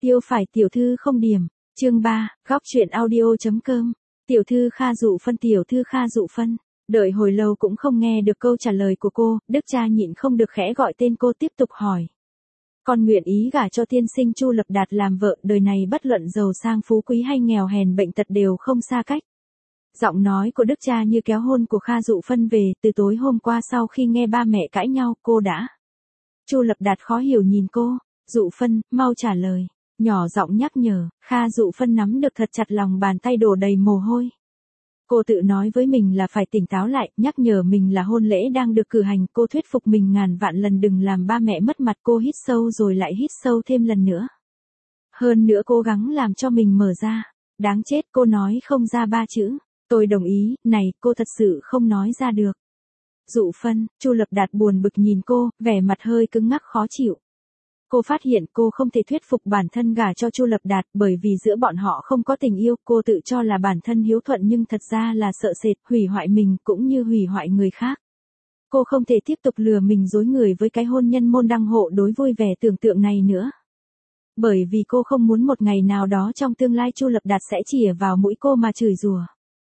Yêu phải tiểu thư không điểm. Chương 3, góc truyện audio.com. Tiểu thư Kha Dụ Phân, tiểu thư Kha Dụ Phân. Đợi hồi lâu cũng không nghe được câu trả lời của cô, Đức cha nhịn không được khẽ gọi tên cô tiếp tục hỏi. Con nguyện ý gả cho tiên sinh Chu Lập Đạt làm vợ, đời này bất luận giàu sang phú quý hay nghèo hèn bệnh tật đều không xa cách. Giọng nói của Đức cha như kéo hôn của Kha Dụ Phân về, từ tối hôm qua sau khi nghe ba mẹ cãi nhau, cô đã. Chu Lập Đạt khó hiểu nhìn cô, Dụ Phân, mau trả lời. Nhỏ giọng nhắc nhở, Kha Dụ Phân nắm được thật chặt lòng bàn tay đổ đầy mồ hôi. Cô tự nói với mình là phải tỉnh táo lại, nhắc nhở mình là hôn lễ đang được cử hành, cô thuyết phục mình ngàn vạn lần đừng làm ba mẹ mất mặt. Cô hít sâu rồi lại hít sâu thêm lần nữa. Hơn nữa cố gắng làm cho mình mở ra. Đáng chết, cô nói không ra ba chữ. Tôi đồng ý, này, cô thật sự không nói ra được. Dụ Phân, Chu Lập Đạt buồn bực nhìn cô, vẻ mặt hơi cứng ngắc khó chịu. Cô phát hiện cô không thể thuyết phục bản thân gả cho Chu Lập Đạt bởi vì giữa bọn họ không có tình yêu. Cô tự cho là bản thân hiếu thuận nhưng thật ra là sợ sệt, hủy hoại mình cũng như hủy hoại người khác. Cô không thể tiếp tục lừa mình dối người với cái hôn nhân môn đăng hộ đối vui vẻ tưởng tượng này nữa. Bởi vì cô không muốn một ngày nào đó trong tương lai Chu Lập Đạt sẽ chỉa vào mũi cô mà chửi rủa.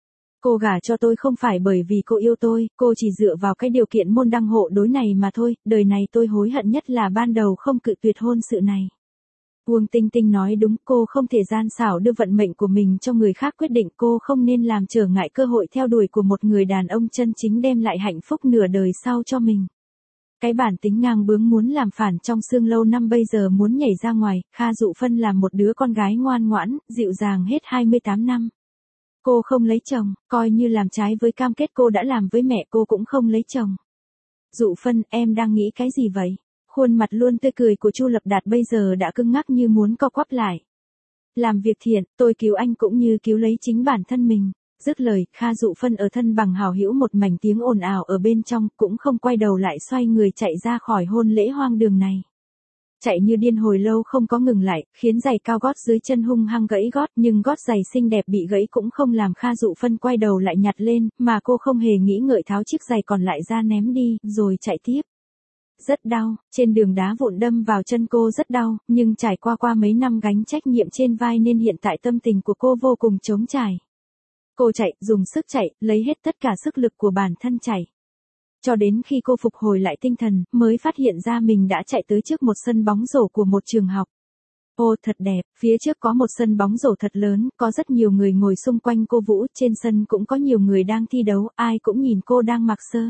Cô gả cho tôi không phải bởi vì cô yêu tôi, cô chỉ dựa vào cái điều kiện môn đăng hộ đối này mà thôi, đời này tôi hối hận nhất là ban đầu không cự tuyệt hôn sự này. Uông Tinh Tinh nói đúng, cô không thể gian xảo đưa vận mệnh của mình cho người khác quyết định, cô không nên làm trở ngại cơ hội theo đuổi của một người đàn ông chân chính đem lại hạnh phúc nửa đời sau cho mình. Cái bản tính ngang bướng muốn làm phản trong xương lâu năm bây giờ muốn nhảy ra ngoài. Kha Dụ Phân là một đứa con gái ngoan ngoãn, dịu dàng hết 28 năm. Cô không lấy chồng, coi như làm trái với cam kết cô đã làm với mẹ, cô cũng không lấy chồng. Dụ Phân, em đang nghĩ cái gì vậy? Khuôn mặt luôn tươi cười của Chu Lập Đạt bây giờ đã cứng ngắc như muốn co quắp lại. Làm việc thiện, tôi cứu anh cũng như cứu lấy chính bản thân mình. Dứt lời, Kha Dụ Phân ở thân bằng hào hữu một mảnh tiếng ồn ào ở bên trong, cũng không quay đầu lại xoay người chạy ra khỏi hôn lễ hoang đường này. Chạy như điên hồi lâu không có ngừng lại, khiến giày cao gót dưới chân hung hăng gãy gót, nhưng gót giày xinh đẹp bị gãy cũng không làm Kha Dụ Phân quay đầu lại nhặt lên, mà cô không hề nghĩ ngợi tháo chiếc giày còn lại ra ném đi, rồi chạy tiếp. Rất đau, trên đường đá vụn đâm vào chân cô rất đau, nhưng trải qua mấy năm gánh trách nhiệm trên vai nên hiện tại tâm tình của cô vô cùng trống trải. Cô chạy, dùng sức chạy, lấy hết tất cả sức lực của bản thân chạy. Cho đến khi cô phục hồi lại tinh thần, mới phát hiện ra mình đã chạy tới trước một sân bóng rổ của một trường học. Ô, thật đẹp, phía trước có một sân bóng rổ thật lớn, có rất nhiều người ngồi xung quanh cô vũ, trên sân cũng có nhiều người đang thi đấu, ai cũng nhìn cô đang mặc sơ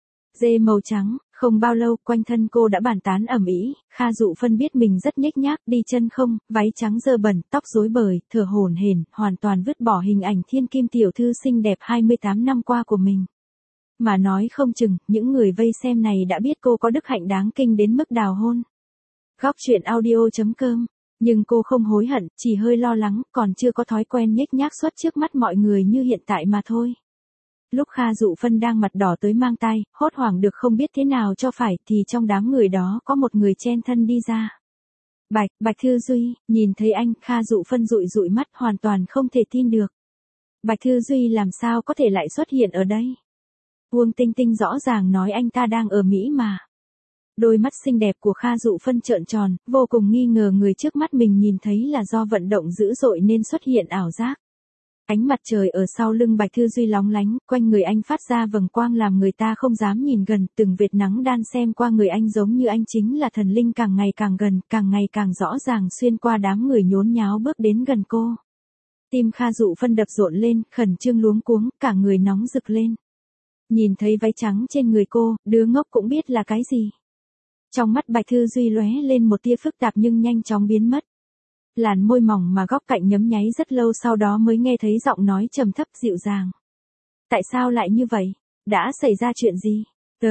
dê màu trắng. Không bao lâu, quanh thân cô đã bàn tán ầm ĩ. Kha Dụ Phân biết mình rất nhếch nhác, đi chân không, váy trắng dơ bẩn, tóc rối bời, thở hổn hển, hoàn toàn vứt bỏ hình ảnh thiên kim tiểu thư xinh đẹp 28 năm qua của mình. Mà nói không chừng, những người vây xem này đã biết cô có đức hạnh đáng kinh đến mức đào hôn. Góc truyện audio.com. Nhưng cô không hối hận, chỉ hơi lo lắng, còn chưa có thói quen nhếch nhác xuất trước mắt mọi người như hiện tại mà thôi. Lúc Kha Dụ Phân đang mặt đỏ tới mang tai, hốt hoảng được không biết thế nào cho phải, thì trong đám người đó có một người chen thân đi ra. Bạch Thư Duy, nhìn thấy anh, Kha Dụ Phân dụi mắt hoàn toàn không thể tin được. Bạch Thư Duy làm sao có thể lại xuất hiện ở đây? Uông Tinh Tinh rõ ràng nói anh ta đang ở Mỹ mà. Đôi mắt xinh đẹp của Kha Dụ Phân trợn tròn, vô cùng nghi ngờ người trước mắt mình nhìn thấy là do vận động dữ dội nên xuất hiện ảo giác. Ánh mặt trời ở sau lưng Bạch Thư Duy lóng lánh, quanh người anh phát ra vầng quang làm người ta không dám nhìn gần, từng vệt nắng đan xem qua người anh giống như anh chính là thần linh càng ngày càng gần, càng ngày càng rõ ràng xuyên qua đám người nhốn nháo bước đến gần cô. Tim Kha Dụ Phân đập rộn lên, khẩn trương luống cuống, cả người nóng rực lên. Nhìn thấy váy trắng trên người cô, đứa ngốc cũng biết là cái gì. Trong mắt Bạch Thư Duy lóe lên một tia phức tạp nhưng nhanh chóng biến mất. Làn môi mỏng mà góc cạnh nhấm nháy rất lâu sau đó mới nghe thấy giọng nói trầm thấp dịu dàng. Tại sao lại như vậy? Đã xảy ra chuyện gì?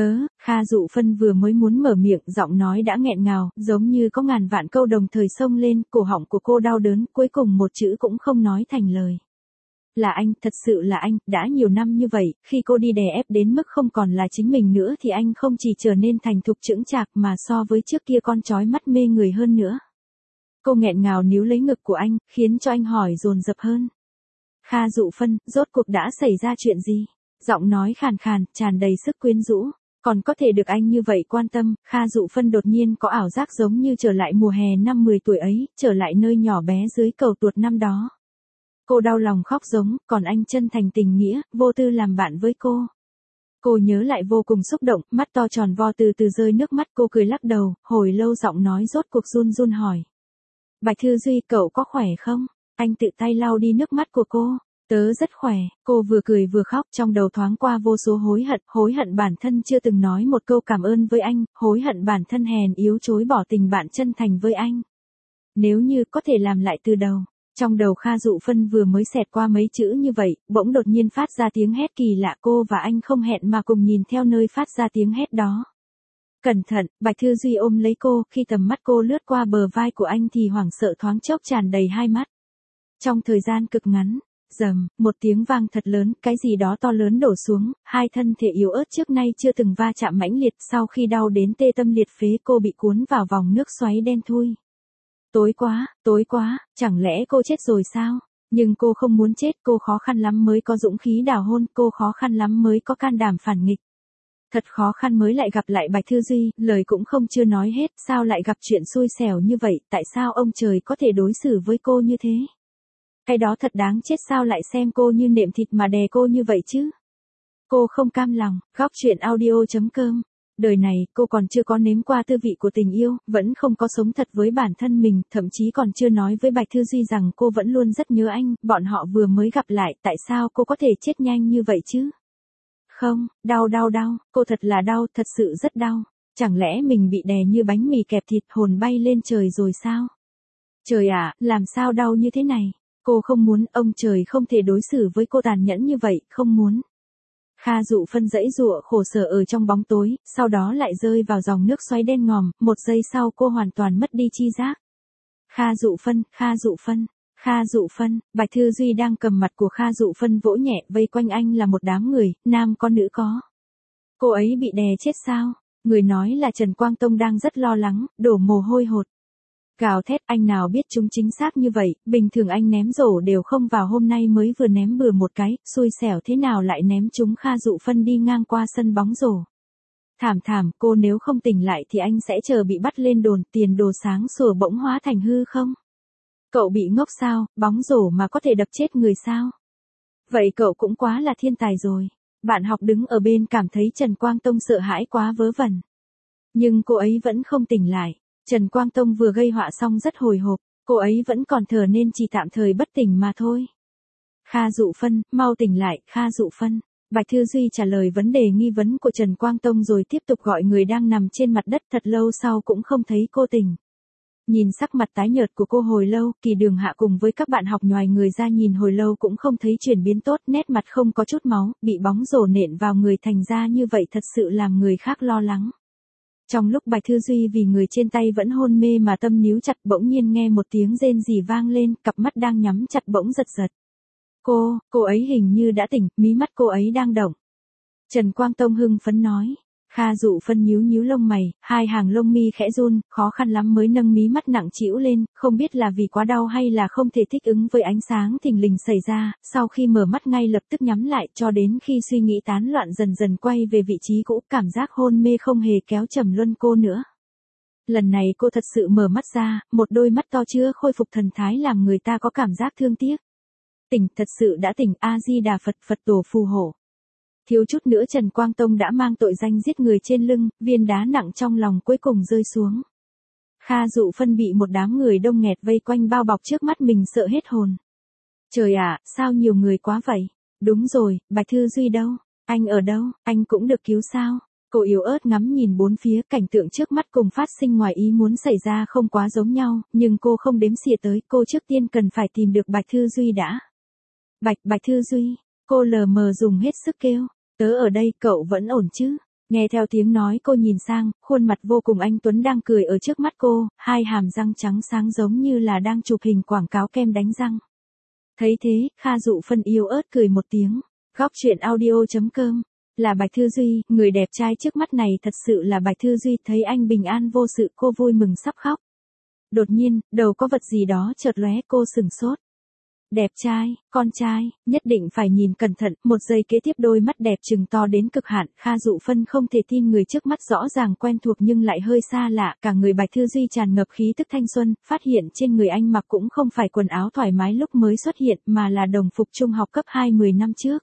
Kha Dụ Phân vừa mới muốn mở miệng, giọng nói đã nghẹn ngào, giống như có ngàn vạn câu đồng thời xông lên, cổ họng của cô đau đớn, cuối cùng một chữ cũng không nói thành lời. Là anh, thật sự là anh, đã nhiều năm như vậy, khi cô đi đè ép đến mức không còn là chính mình nữa thì anh không chỉ trở nên thành thục chững chạc mà so với trước kia con chói mắt mê người hơn nữa. Cô nghẹn ngào níu lấy ngực của anh, khiến cho anh hỏi dồn dập hơn. Kha Dụ Phân, rốt cuộc đã xảy ra chuyện gì? Giọng nói khàn khàn, tràn đầy sức quyến rũ. Còn có thể được anh như vậy quan tâm, Kha Dụ Phân đột nhiên có ảo giác giống như trở lại mùa hè năm 10 tuổi ấy, trở lại nơi nhỏ bé dưới cầu tuột năm đó. Cô đau lòng khóc giống, còn anh chân thành tình nghĩa, vô tư làm bạn với cô. Cô nhớ lại vô cùng xúc động, mắt to tròn vo từ từ rơi nước mắt, cô cười lắc đầu, hồi lâu giọng nói rốt cuộc run run hỏi. Bạch Thư Duy, cậu có khỏe không? Anh tự tay lau đi nước mắt của cô. Tớ rất khỏe, cô vừa cười vừa khóc, trong đầu thoáng qua vô số hối hận bản thân chưa từng nói một câu cảm ơn với anh, hối hận bản thân hèn yếu chối bỏ tình bạn chân thành với anh. Nếu như có thể làm lại từ đầu. Trong đầu Kha Dụ Phân vừa mới xẹt qua mấy chữ như vậy, bỗng đột nhiên phát ra tiếng hét kỳ lạ, cô và anh không hẹn mà cùng nhìn theo nơi phát ra tiếng hét đó. Cẩn thận, Bạch Thư Duy ôm lấy cô, khi tầm mắt cô lướt qua bờ vai của anh thì hoảng sợ thoáng chốc tràn đầy hai mắt. Trong thời gian cực ngắn, rầm, một tiếng vang thật lớn, cái gì đó to lớn đổ xuống, hai thân thể yếu ớt trước nay chưa từng va chạm mãnh liệt, sau khi đau đến tê tâm liệt phế cô bị cuốn vào vòng nước xoáy đen thui. Tối quá, chẳng lẽ cô chết rồi sao? Nhưng cô không muốn chết, cô khó khăn lắm mới có dũng khí đào hôn, cô khó khăn lắm mới có can đảm phản nghịch. Thật khó khăn mới lại gặp lại Bạch Thư Duy, lời cũng không chưa nói hết, sao lại gặp chuyện xui xẻo như vậy, tại sao ông trời có thể đối xử với cô như thế? Cái đó thật đáng chết, sao lại xem cô như nệm thịt mà đè cô như vậy chứ? Cô không cam lòng, góc truyện audio.com. Đời này, cô còn chưa có nếm qua tư vị của tình yêu, vẫn không có sống thật với bản thân mình, thậm chí còn chưa nói với Bạch Thư Duy rằng cô vẫn luôn rất nhớ anh, bọn họ vừa mới gặp lại, tại sao cô có thể chết nhanh như vậy chứ? Không, đau, cô thật là đau, thật sự rất đau. Chẳng lẽ mình bị đè như bánh mì kẹp thịt, hồn bay lên trời rồi sao? Trời ạ, làm sao đau như thế này? Cô không muốn, ông trời không thể đối xử với cô tàn nhẫn như vậy, không muốn. Kha Dụ Phân giãy giụa khổ sở ở trong bóng tối, sau đó lại rơi vào dòng nước xoáy đen ngòm, một giây sau cô hoàn toàn mất đi chi giác. Kha Dụ Phân, Bạch Thư Duy đang cầm mặt của Kha Dụ Phân vỗ nhẹ, vây quanh anh là một đám người, nam có nữ có. Cô ấy bị đè chết sao? Người nói là Trần Quang Tông đang rất lo lắng, đổ mồ hôi hột. Gào thét, anh nào biết chúng chính xác như vậy, bình thường anh ném rổ đều không vào, hôm nay mới vừa ném bừa một cái, xui xẻo thế nào lại ném chúng. Kha Dụ Phân đi ngang qua sân bóng rổ. Thảm, cô nếu không tỉnh lại thì anh sẽ chờ bị bắt lên đồn, tiền đồ sáng sủa bỗng hóa thành hư không? Cậu bị ngốc sao, bóng rổ mà có thể đập chết người sao? Vậy cậu cũng quá là thiên tài rồi. Bạn học đứng ở bên cảm thấy Trần Quang Tông sợ hãi quá vớ vẩn. Nhưng cô ấy vẫn không tỉnh lại. Trần Quang Tông vừa gây họa xong rất hồi hộp, cô ấy vẫn còn thở nên chỉ tạm thời bất tỉnh mà thôi. Kha Dụ Phân, mau tỉnh lại, Kha Dụ Phân. Bạch Thư Duy trả lời vấn đề nghi vấn của Trần Quang Tông rồi tiếp tục gọi người đang nằm trên mặt đất, thật lâu sau cũng không thấy cô tỉnh. Nhìn sắc mặt tái nhợt của cô hồi lâu, Kỳ Đường Hạ cùng với các bạn học nhoài người ra nhìn hồi lâu cũng không thấy chuyển biến tốt, nét mặt không có chút máu, bị bóng rổ nện vào người thành ra như vậy thật sự làm người khác lo lắng. Trong lúc Bạch Thư Duy vì người trên tay vẫn hôn mê mà tâm níu chặt, bỗng nhiên nghe một tiếng rên rỉ vang lên, cặp mắt đang nhắm chặt bỗng giật giật. Cô ấy hình như đã tỉnh, mí mắt cô ấy đang động. Trần Quang Tông hưng phấn nói. Kha Dụ Phân nhíu lông mày, hai hàng lông mi khẽ run, khó khăn lắm mới nâng mí mắt nặng trĩu lên, không biết là vì quá đau hay là không thể thích ứng với ánh sáng thình lình xảy ra, sau khi mở mắt ngay lập tức nhắm lại, cho đến khi suy nghĩ tán loạn dần dần quay về vị trí cũ, cảm giác hôn mê không hề kéo trầm luân cô nữa. Lần này cô thật sự mở mắt ra, một đôi mắt to chưa khôi phục thần thái làm người ta có cảm giác thương tiếc. Tỉnh, thật sự đã tỉnh, A Di Đà Phật, Phật tổ phù hộ. Thiếu chút nữa Trần Quang Tông đã mang tội danh giết người trên lưng, viên đá nặng trong lòng cuối cùng rơi xuống. Kha Dụ Phân bị một đám người đông nghẹt vây quanh bao bọc trước mắt mình sợ hết hồn. Trời ạ, sao nhiều người quá vậy? Đúng rồi, Bạch Thư Duy đâu? Anh ở đâu? Anh cũng được cứu sao? Cô yếu ớt ngắm nhìn bốn phía, cảnh tượng trước mắt cùng phát sinh ngoài ý muốn xảy ra không quá giống nhau, nhưng cô không đếm xỉa tới, cô trước tiên cần phải tìm được Bạch Thư Duy đã. Bạch Thư Duy, cô lờ mờ dùng hết sức kêu. Tớ ở đây, cậu vẫn ổn chứ? Nghe theo tiếng nói cô nhìn sang, khuôn mặt vô cùng anh tuấn đang cười ở trước mắt cô, hai hàm răng trắng sáng giống như là đang chụp hình quảng cáo kem đánh răng. Thấy thế, Kha Dụ Phân yếu ớt cười một tiếng. Góc truyện audio.com. Là Bạch Thư Duy, người đẹp trai trước mắt này thật sự là Bạch Thư Duy, thấy anh bình an vô sự cô vui mừng sắp khóc. Đột nhiên, đầu có vật gì đó chợt lóe, cô sửng sốt. Đẹp trai, con trai, nhất định phải nhìn cẩn thận, một giây kế tiếp đôi mắt đẹp trừng to đến cực hạn, Kha Dụ Phân không thể tin người trước mắt rõ ràng quen thuộc nhưng lại hơi xa lạ, cả người Bạch Thư Duy tràn ngập khí tức thanh xuân, phát hiện trên người anh mặc cũng không phải quần áo thoải mái lúc mới xuất hiện mà là đồng phục trung học cấp 2 10 năm trước.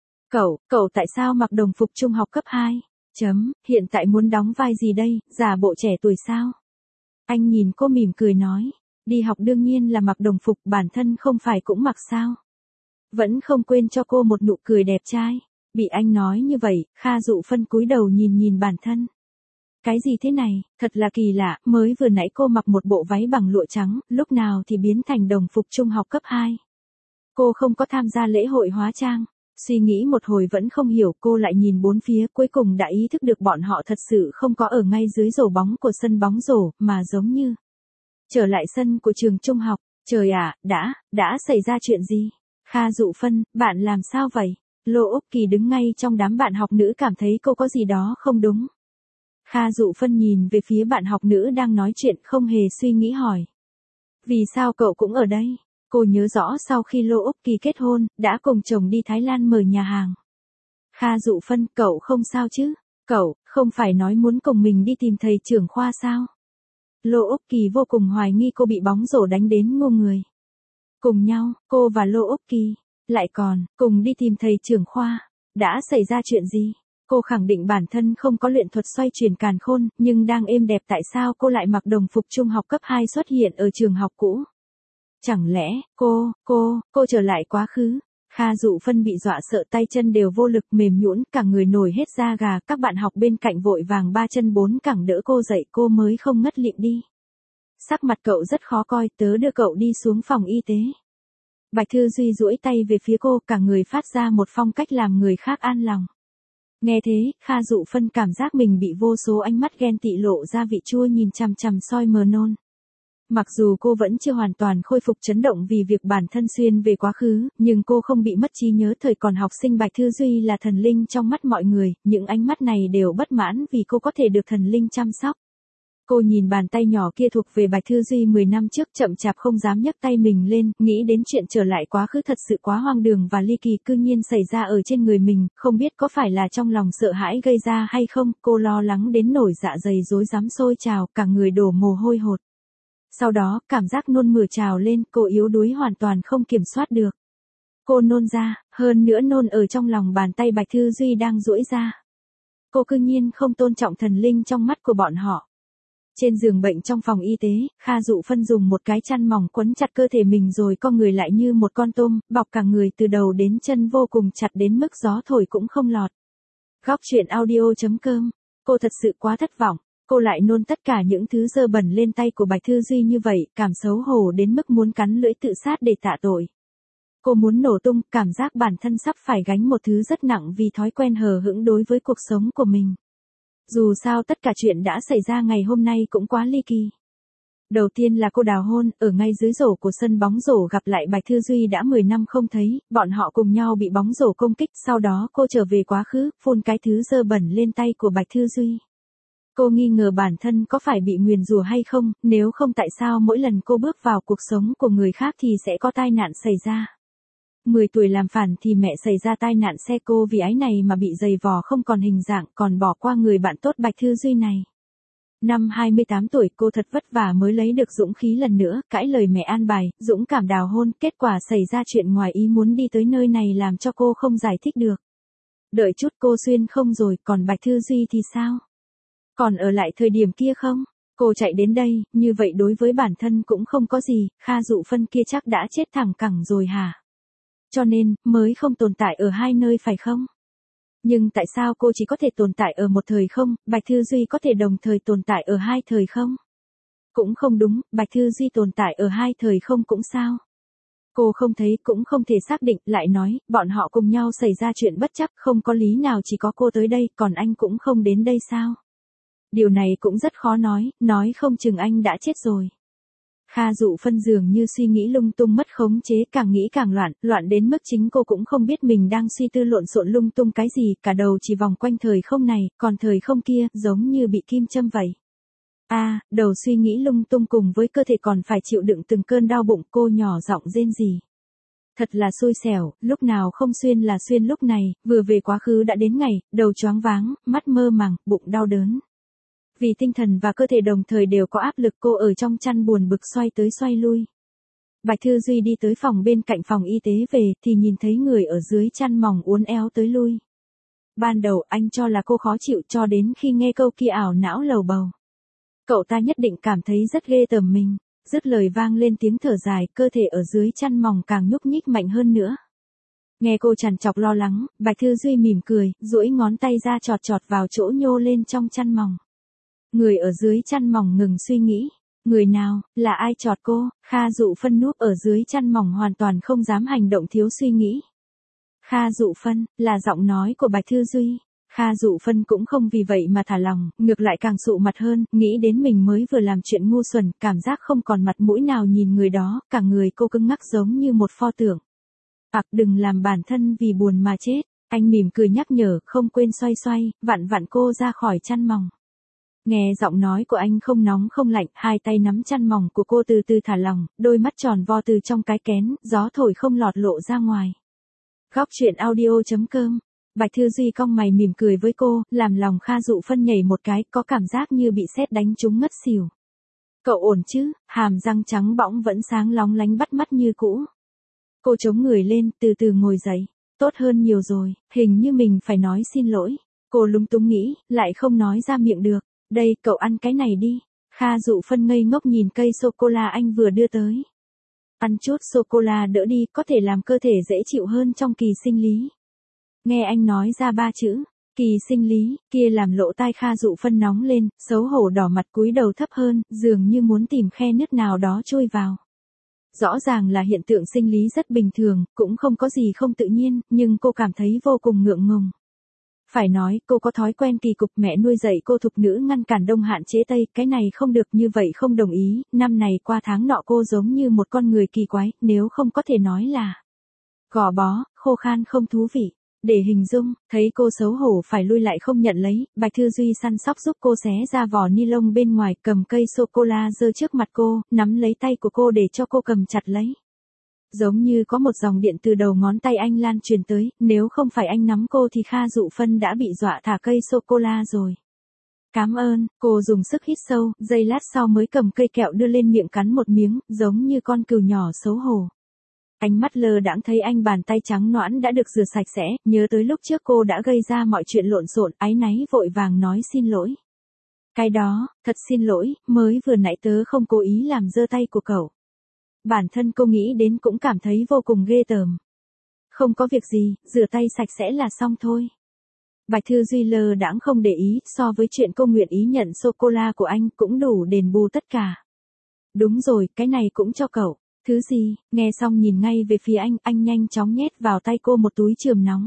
Cậu tại sao mặc đồng phục trung học cấp 2? Hiện tại muốn đóng vai gì đây, giả bộ trẻ tuổi sao? Anh nhìn cô mỉm cười nói. Đi học đương nhiên là mặc đồng phục, bản thân không phải cũng mặc sao? Vẫn không quên cho cô một nụ cười đẹp trai. Bị anh nói như vậy, Kha Dụ Phân cúi đầu nhìn bản thân. Cái gì thế này, thật là kỳ lạ, mới vừa nãy cô mặc một bộ váy bằng lụa trắng, lúc nào thì biến thành đồng phục trung học cấp 2. Cô không có tham gia lễ hội hóa trang. Suy nghĩ một hồi vẫn không hiểu, cô lại nhìn bốn phía, cuối cùng đã ý thức được bọn họ thật sự không có ở ngay dưới rổ bóng của sân bóng rổ, mà giống như trở lại sân của trường trung học. Trời ạ, đã xảy ra chuyện gì? Kha Dụ Phân, bạn làm sao vậy? Lô Úc Kỳ đứng ngay trong đám bạn học nữ cảm thấy cô có gì đó không đúng. Kha Dụ Phân nhìn về phía bạn học nữ đang nói chuyện không hề suy nghĩ hỏi. Vì sao cậu cũng ở đây? Cô nhớ rõ sau khi Lô Úc Kỳ kết hôn, đã cùng chồng đi Thái Lan mở nhà hàng. Kha Dụ Phân, cậu không sao chứ? Cậu, không phải nói muốn cùng mình đi tìm thầy trưởng khoa sao? Lô Úc Kỳ vô cùng hoài nghi cô bị bóng rổ đánh đến ngu người. Cùng nhau, cô và Lô Úc Kỳ, lại còn, cùng đi tìm thầy trưởng khoa. Đã xảy ra chuyện gì? Cô khẳng định bản thân không có luyện thuật xoay chuyển càn khôn, nhưng đang êm đẹp tại sao cô lại mặc đồng phục trung học cấp 2 xuất hiện ở trường học cũ? Chẳng lẽ, cô trở lại quá khứ? Kha Dụ Phân bị dọa sợ tay chân đều vô lực mềm nhũn, cả người nổi hết da gà, các bạn học bên cạnh vội vàng ba chân bốn cẳng đỡ cô dậy, cô mới không ngất lịm đi. Sắc mặt cậu rất khó coi, tớ đưa cậu đi xuống phòng y tế. Bạch Thư Duy duỗi tay về phía cô, cả người phát ra một phong cách làm người khác an lòng. Nghe thế, Kha Dụ Phân cảm giác mình bị vô số ánh mắt ghen tị lộ ra vị chua nhìn chằm chằm soi mờ nôn. Mặc dù cô vẫn chưa hoàn toàn khôi phục chấn động vì việc bản thân xuyên về quá khứ, nhưng cô không bị mất trí nhớ thời còn học sinh. Bạch Thư Duy là thần linh trong mắt mọi người, những ánh mắt này đều bất mãn vì cô có thể được thần linh chăm sóc. Cô nhìn bàn tay nhỏ kia thuộc về Bạch Thư Duy 10 năm trước, chậm chạp không dám nhấc tay mình lên, nghĩ đến chuyện trở lại quá khứ thật sự quá hoang đường và ly kỳ cư nhiên xảy ra ở trên người mình, không biết có phải là trong lòng sợ hãi gây ra hay không, cô lo lắng đến nổi dạ dày rối rắm sôi trào, cả người đổ mồ hôi hột. Sau đó, cảm giác nôn mửa trào lên, cô yếu đuối hoàn toàn không kiểm soát được. Cô nôn ra, hơn nữa nôn ở trong lòng bàn tay Bạch Thư Duy đang duỗi ra. Cô cư nhiên không tôn trọng thần linh trong mắt của bọn họ. Trên giường bệnh trong phòng y tế, Kha Dụ Phân dùng một cái chăn mỏng quấn chặt cơ thể mình rồi co người lại như một con tôm, bọc cả người từ đầu đến chân vô cùng chặt đến mức gió thổi cũng không lọt. Góc truyện audio.com. Cô thật sự quá thất vọng. Cô lại nôn tất cả những thứ dơ bẩn lên tay của Bạch Thư Duy như vậy, cảm xấu hổ đến mức muốn cắn lưỡi tự sát để tạ tội. Cô muốn nổ tung, cảm giác bản thân sắp phải gánh một thứ rất nặng vì thói quen hờ hững đối với cuộc sống của mình. Dù sao tất cả chuyện đã xảy ra ngày hôm nay cũng quá ly kỳ. Đầu tiên là cô đào hôn, ở ngay dưới rổ của sân bóng rổ gặp lại Bạch Thư Duy đã 10 năm không thấy, bọn họ cùng nhau bị bóng rổ công kích, sau đó cô trở về quá khứ, phun cái thứ dơ bẩn lên tay của Bạch Thư Duy. Cô nghi ngờ bản thân có phải bị nguyền rủa hay không, nếu không tại sao mỗi lần cô bước vào cuộc sống của người khác thì sẽ có tai nạn xảy ra. 10 tuổi làm phản thì mẹ xảy ra tai nạn xe, cô vì ái này mà bị giày vò không còn hình dạng, còn bỏ qua người bạn tốt Bạch Thư Duy này. Năm 28 tuổi cô thật vất vả mới lấy được dũng khí lần nữa, cãi lời mẹ an bài, dũng cảm đào hôn, kết quả xảy ra chuyện ngoài ý muốn đi tới nơi này làm cho cô không giải thích được. Đợi chút cô xuyên không rồi, còn Bạch Thư Duy thì sao? Còn ở lại thời điểm kia không? Cô chạy đến đây, như vậy đối với bản thân cũng không có gì, Kha Dụ Phân kia chắc đã chết thẳng cẳng rồi hả? Cho nên, mới không tồn tại ở hai nơi phải không? Nhưng tại sao cô chỉ có thể tồn tại ở một thời không, Bạch Thư Duy có thể đồng thời tồn tại ở hai thời không? Cũng không đúng, Bạch Thư Duy tồn tại ở hai thời không cũng sao? Cô không thấy cũng không thể xác định, lại nói, bọn họ cùng nhau xảy ra chuyện bất chắc, không có lý nào chỉ có cô tới đây, còn anh cũng không đến đây sao? Điều này cũng rất khó nói không chừng anh đã chết rồi. Kha Dụ Phân dường như suy nghĩ lung tung mất khống chế, càng nghĩ càng loạn đến mức chính cô cũng không biết mình đang suy tư lộn xộn lung tung cái gì, cả đầu chỉ vòng quanh thời không này, còn thời không kia, giống như bị kim châm vậy. Đầu suy nghĩ lung tung cùng với cơ thể còn phải chịu đựng từng cơn đau bụng, cô nhỏ giọng rên rỉ. Thật là xui xẻo, lúc nào không xuyên là xuyên lúc này, vừa về quá khứ đã đến ngày, đầu choáng váng, mắt mơ màng, bụng đau đớn. Vì tinh thần và cơ thể đồng thời đều có áp lực, cô ở trong chăn buồn bực xoay tới xoay lui. Bạch Thư Duy đi tới phòng bên cạnh phòng y tế về thì nhìn thấy người ở dưới chăn mỏng uốn éo tới lui. Ban đầu anh cho là cô khó chịu cho đến khi nghe câu kia ảo não lầu bầu. Cậu ta nhất định cảm thấy rất ghê tởm mình, dứt lời vang lên tiếng thở dài, cơ thể ở dưới chăn mỏng càng nhúc nhích mạnh hơn nữa. Nghe cô trằn trọc lo lắng, Bạch Thư Duy mỉm cười, duỗi ngón tay ra chọt chọt vào chỗ nhô lên trong chăn mỏng. Người ở dưới chăn mỏng ngừng suy nghĩ. Người nào, là ai chọt cô? Kha Dụ Phân núp ở dưới chăn mỏng hoàn toàn không dám hành động thiếu suy nghĩ. Kha Dụ Phân, là giọng nói của Bạch Thư Duy. Kha Dụ Phân cũng không vì vậy mà thả lòng, ngược lại càng sụ mặt hơn, nghĩ đến mình mới vừa làm chuyện ngu xuẩn, cảm giác không còn mặt mũi nào nhìn người đó, cả người cô cứng ngắc giống như một pho tượng. Đừng làm bản thân vì buồn mà chết, anh mỉm cười nhắc nhở, không quên xoay xoay, vặn vặn cô ra khỏi chăn mỏng. Nghe giọng nói của anh không nóng không lạnh, hai tay nắm chăn mỏng của cô từ từ thả lỏng, đôi mắt tròn vo từ trong cái kén, gió thổi không lọt lộ ra ngoài. Góc truyện audio.com. Bạch Thư Duy cong mày mỉm cười với cô, làm lòng Kha Dụ Phân nhảy một cái, có cảm giác như bị sét đánh trúng ngất xỉu. Cậu ổn chứ? Hàm răng trắng bõng vẫn sáng lóng lánh bắt mắt như cũ. Cô chống người lên, từ từ ngồi dậy. Tốt hơn nhiều rồi, hình như mình phải nói xin lỗi. Cô lúng túng nghĩ, lại không nói ra miệng được. Đây, cậu ăn cái này đi. Kha Dụ Phân ngây ngốc nhìn cây sô-cô-la anh vừa đưa tới. Ăn chút sô-cô-la đỡ đi, có thể làm cơ thể dễ chịu hơn trong kỳ sinh lý. Nghe anh nói ra ba chữ, kỳ sinh lý, kia làm lỗ tai Kha Dụ Phân nóng lên, xấu hổ đỏ mặt cúi đầu thấp hơn, dường như muốn tìm khe nứt nào đó chui vào. Rõ ràng là hiện tượng sinh lý rất bình thường, cũng không có gì không tự nhiên, nhưng cô cảm thấy vô cùng ngượng ngùng. Phải nói, cô có thói quen kỳ cục, mẹ nuôi dạy cô thục nữ ngăn cản đông hạn chế tây, cái này không được như vậy không đồng ý, năm này qua tháng nọ cô giống như một con người kỳ quái, nếu không có thể nói là gò bó, khô khan không thú vị. Để hình dung, thấy cô xấu hổ phải lui lại không nhận lấy, Bạch Thư Duy săn sóc giúp cô xé ra vỏ ni lông bên ngoài, cầm cây sô-cô-la giơ trước mặt cô, nắm lấy tay của cô để cho cô cầm chặt lấy. Giống như có một dòng điện từ đầu ngón tay anh lan truyền tới, nếu không phải anh nắm cô thì Kha Dụ Phân đã bị dọa thả cây sô-cô-la rồi. Cảm ơn, cô dùng sức hít sâu, giây lát sau mới cầm cây kẹo đưa lên miệng cắn một miếng, giống như con cừu nhỏ xấu hổ. Ánh mắt lơ đãng thấy anh bàn tay trắng nõn đã được rửa sạch sẽ, nhớ tới lúc trước cô đã gây ra mọi chuyện lộn xộn, áy náy vội vàng nói xin lỗi. Cái đó, thật xin lỗi, mới vừa nãy tớ không cố ý làm giơ tay của cậu. Bản thân cô nghĩ đến cũng cảm thấy vô cùng ghê tởm. Không có việc gì, rửa tay sạch sẽ là xong thôi. Bạch Thư Duy lơ đãng không để ý, so với chuyện cô nguyện ý nhận sô-cô-la của anh cũng đủ đền bù tất cả. Đúng rồi, cái này cũng cho cậu. Thứ gì? Nghe xong nhìn ngay về phía anh nhanh chóng nhét vào tay cô một túi chườm nóng.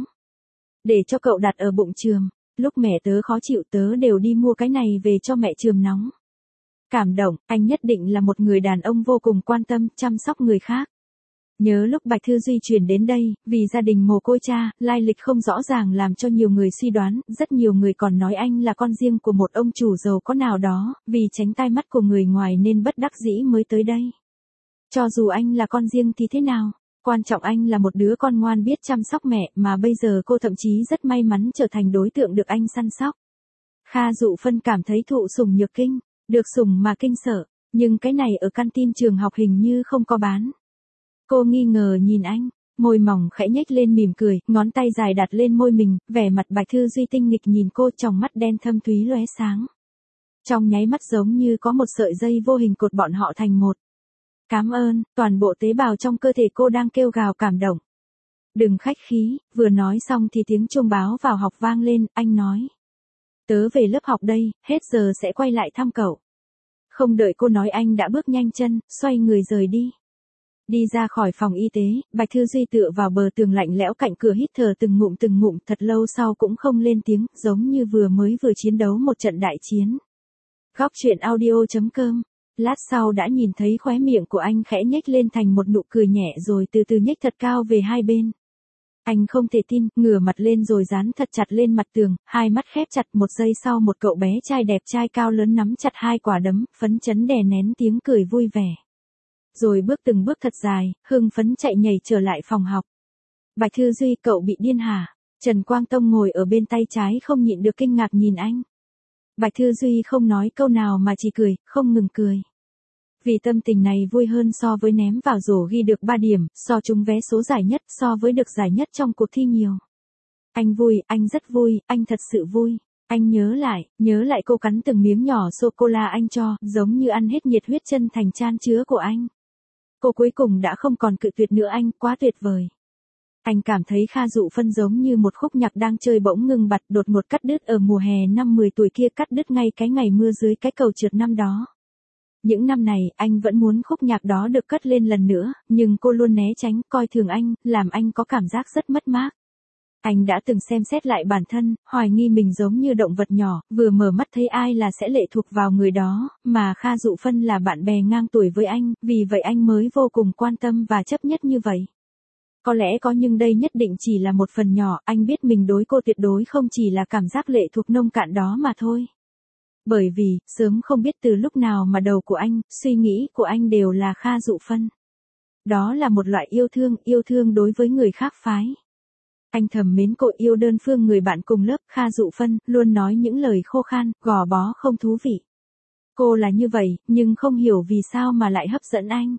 Để cho cậu đặt ở bụng chườm, lúc mẹ tớ khó chịu tớ đều đi mua cái này về cho mẹ chườm nóng. Cảm động, anh nhất định là một người đàn ông vô cùng quan tâm, chăm sóc người khác. Nhớ lúc Bạch Thư Duy chuyển đến đây, vì gia đình mồ côi cha, lai lịch không rõ ràng làm cho nhiều người suy đoán, rất nhiều người còn nói anh là con riêng của một ông chủ giàu có nào đó, vì tránh tai mắt của người ngoài nên bất đắc dĩ mới tới đây. Cho dù anh là con riêng thì thế nào, quan trọng anh là một đứa con ngoan biết chăm sóc mẹ, mà bây giờ cô thậm chí rất may mắn trở thành đối tượng được anh săn sóc. Kha Dụ Phân cảm thấy thụ sủng nhược kinh, được sủng mà kinh sợ, nhưng cái này ở canteen trường học hình như không có bán. Cô nghi ngờ nhìn anh, môi mỏng khẽ nhếch lên mỉm cười, ngón tay dài đặt lên môi mình, vẻ mặt Bạch Thư Duy tinh nghịch nhìn cô, trong mắt đen thâm thúy lóe sáng. Trong nháy mắt giống như có một sợi dây vô hình cột bọn họ thành một. Cảm ơn, toàn bộ tế bào trong cơ thể cô đang kêu gào cảm động. Đừng khách khí, vừa nói xong thì tiếng chuông báo vào học vang lên, anh nói. Tớ về lớp học đây, hết giờ sẽ quay lại thăm cậu. Không đợi cô nói anh đã bước nhanh chân, xoay người rời đi. Đi ra khỏi phòng y tế, Bạch Thư Duy tựa vào bờ tường lạnh lẽo cạnh cửa hít thở từng ngụm thật lâu sau cũng không lên tiếng, giống như vừa chiến đấu một trận đại chiến. Góc truyện audio.com. Lát sau đã nhìn thấy khóe miệng của anh khẽ nhếch lên thành một nụ cười nhẹ rồi từ từ nhếch thật cao về hai bên. Anh không thể tin, ngửa mặt lên rồi dán thật chặt lên mặt tường, hai mắt khép chặt, một giây sau một cậu bé trai đẹp trai cao lớn nắm chặt hai quả đấm, phấn chấn đè nén tiếng cười vui vẻ. rồi bước từng bước thật dài, hưng phấn chạy nhảy trở lại phòng học. Bạch Thư Duy, cậu bị điên hả? Trần Quang Tông ngồi ở bên tay trái không nhịn được kinh ngạc nhìn anh. Bạch Thư Duy không nói câu nào mà chỉ cười, không ngừng cười. Vì tâm tình này vui hơn so với ném vào rổ ghi được 3 điểm, so trúng vé số giải nhất, so với được giải nhất trong cuộc thi nhiều. Anh vui, anh rất vui, anh thật sự vui. Anh nhớ lại cô cắn từng miếng nhỏ sô-cô-la anh cho, giống như ăn hết nhiệt huyết chân thành chan chứa của anh. Cô cuối cùng đã không còn cự tuyệt nữa anh, quá tuyệt vời. Anh cảm thấy Kha Dụ Phân giống như một khúc nhạc đang chơi bỗng ngừng bặt đột ngột cắt đứt ở mùa hè năm 10 tuổi kia, cắt đứt ngay cái ngày mưa dưới cái cầu trượt năm đó. Những năm này, anh vẫn muốn khúc nhạc đó được cất lên lần nữa, nhưng cô luôn né tránh, coi thường anh, làm anh có cảm giác rất mất mát. Anh đã từng xem xét lại bản thân, hoài nghi mình giống như động vật nhỏ, vừa mở mắt thấy ai là sẽ lệ thuộc vào người đó, mà Kha Dụ Phân là bạn bè ngang tuổi với anh, vì vậy anh mới vô cùng quan tâm và chấp nhất như vậy. Có lẽ có nhưng đây nhất định chỉ là một phần nhỏ, anh biết mình đối cô tuyệt đối không chỉ là cảm giác lệ thuộc nông cạn đó mà thôi. Bởi vì, sớm không biết từ lúc nào mà đầu của anh, suy nghĩ của anh đều là Kha Dụ Phân. Đó là một loại yêu thương đối với người khác phái. Anh thầm mến cô yêu đơn phương người bạn cùng lớp Kha Dụ Phân, luôn nói những lời khô khan, gò bó không thú vị. Cô là như vậy, nhưng không hiểu vì sao mà lại hấp dẫn anh.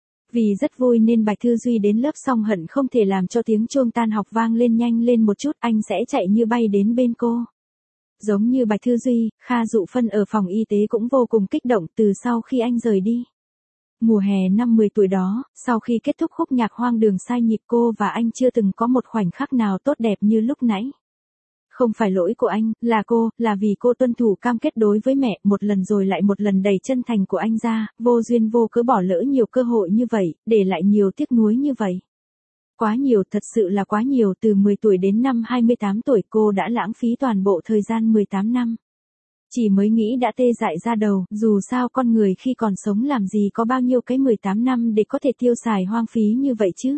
Vì rất vui nên Bạch Thư Duy đến lớp xong hận không thể làm cho tiếng chuông tan học vang lên nhanh lên một chút, anh sẽ chạy như bay đến bên cô. Giống như Bạch Thư Duy, Kha Dụ Phân ở phòng y tế cũng vô cùng kích động từ sau khi anh rời đi. Mùa hè năm 10 tuổi đó, sau khi kết thúc khúc nhạc hoang đường sai nhịp, cô và anh chưa từng có một khoảnh khắc nào tốt đẹp như lúc nãy. Không phải lỗi của anh, là vì cô tuân thủ cam kết đối với mẹ, một lần rồi lại một lần đầy chân thành của anh ra, vô duyên vô cớ bỏ lỡ nhiều cơ hội như vậy, để lại nhiều tiếc nuối như vậy. Quá nhiều, thật sự là quá nhiều, từ 10 tuổi đến năm 28 tuổi cô đã lãng phí toàn bộ thời gian 18 năm. Chỉ mới nghĩ đã tê dại ra đầu, dù sao con người khi còn sống làm gì có bao nhiêu cái 18 năm để có thể tiêu xài hoang phí như vậy chứ.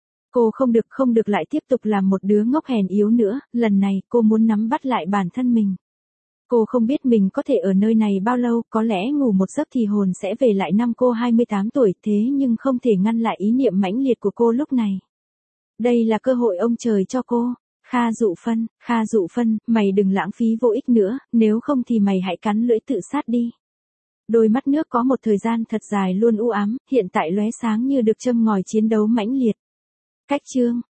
Cô không được lại tiếp tục làm một đứa ngốc hèn yếu nữa, lần này cô muốn nắm bắt lại bản thân mình. Cô không biết mình có thể ở nơi này bao lâu, có lẽ ngủ một giấc thì hồn sẽ về lại năm cô 28 tuổi, thế nhưng không thể ngăn lại ý niệm mãnh liệt của cô lúc này. Đây là cơ hội ông trời cho cô. Kha Dụ Phân, mày đừng lãng phí vô ích nữa, nếu không thì mày hãy cắn lưỡi tự sát đi. Đôi mắt nước có một thời gian thật dài luôn u ám, hiện tại lóe sáng như được châm ngòi chiến đấu mãnh liệt. Cách chương